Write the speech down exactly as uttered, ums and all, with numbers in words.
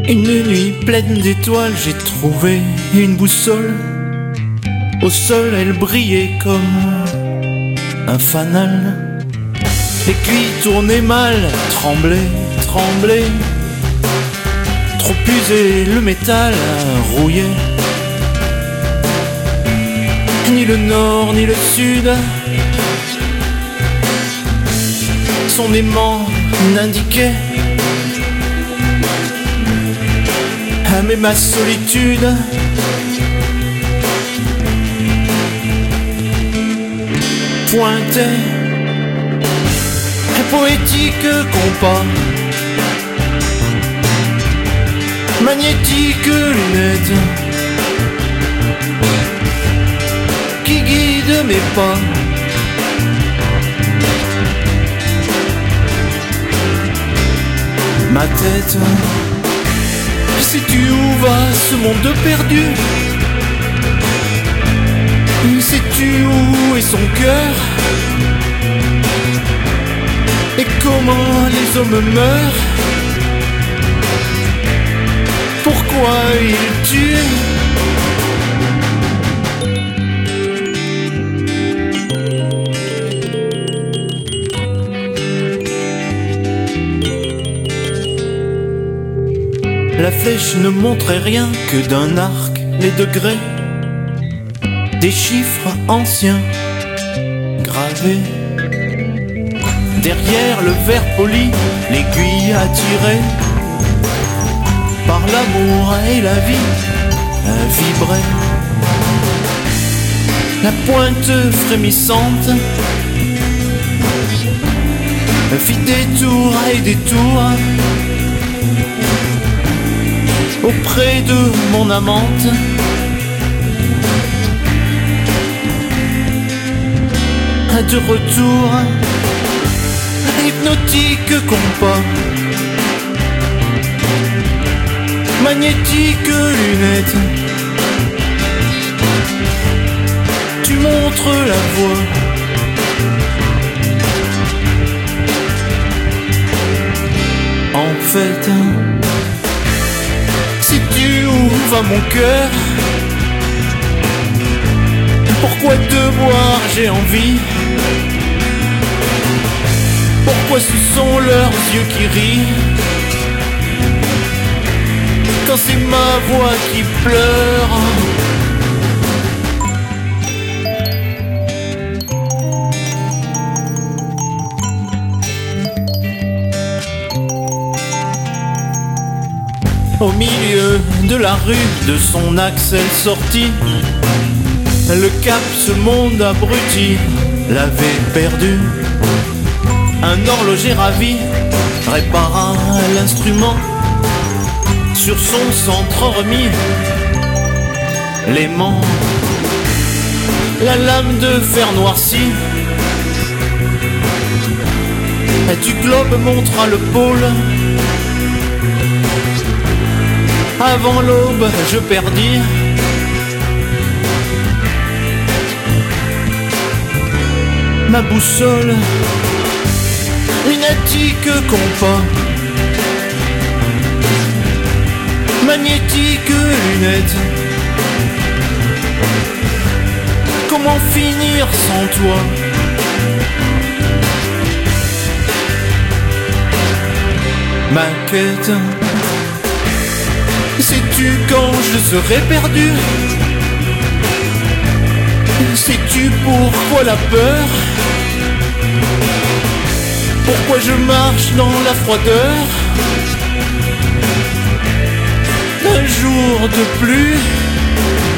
Une nuit pleine d'étoiles, j'ai trouvé une boussole. Au sol, elle brillait comme un fanal. L'aiguille tournait mal, tremblait, tremblait. Trop usé, le métal rouillait. Ni le nord, ni le sud, son aimant n'indiquait. Mais ma solitude pointait un poétique compas, magnétique lunette qui guide mes pas. Ma tête, sais-tu où va ce monde perdu? Sais-tu où est son cœur? Et comment les hommes meurent? Pourquoi ils tuent? La flèche ne montrait rien que d'un arc les degrés, des chiffres anciens gravés. Derrière le verre poli, l'aiguille attirée par l'amour et la vie vibrait. La pointe frémissante fit détour et détour auprès de mon amante. De retour, hypnotique compas, magnétique lunette, tu montres la voie. En fait, sais-tu où va mon cœur? Pourquoi de boire j'ai envie? Pourquoi ce sont leurs yeux qui rient quand c'est ma voix qui pleure? Au milieu de la rue, de son axe elle sortit. Le cap, ce monde abruti, l'avait perdu. Un horloger ravi répara l'instrument. Sur son centre remis, l'aimant, la lame de fer noircie du globe montra le pôle. Avant l'aube, je perdis ma boussole, lunatique compas, magnétique lunette. Comment finir sans toi? Ma quête, sais-tu quand je serai perdu? Sais-tu pourquoi la peur? Pourquoi je marche dans la froideur d'un jour de pluie?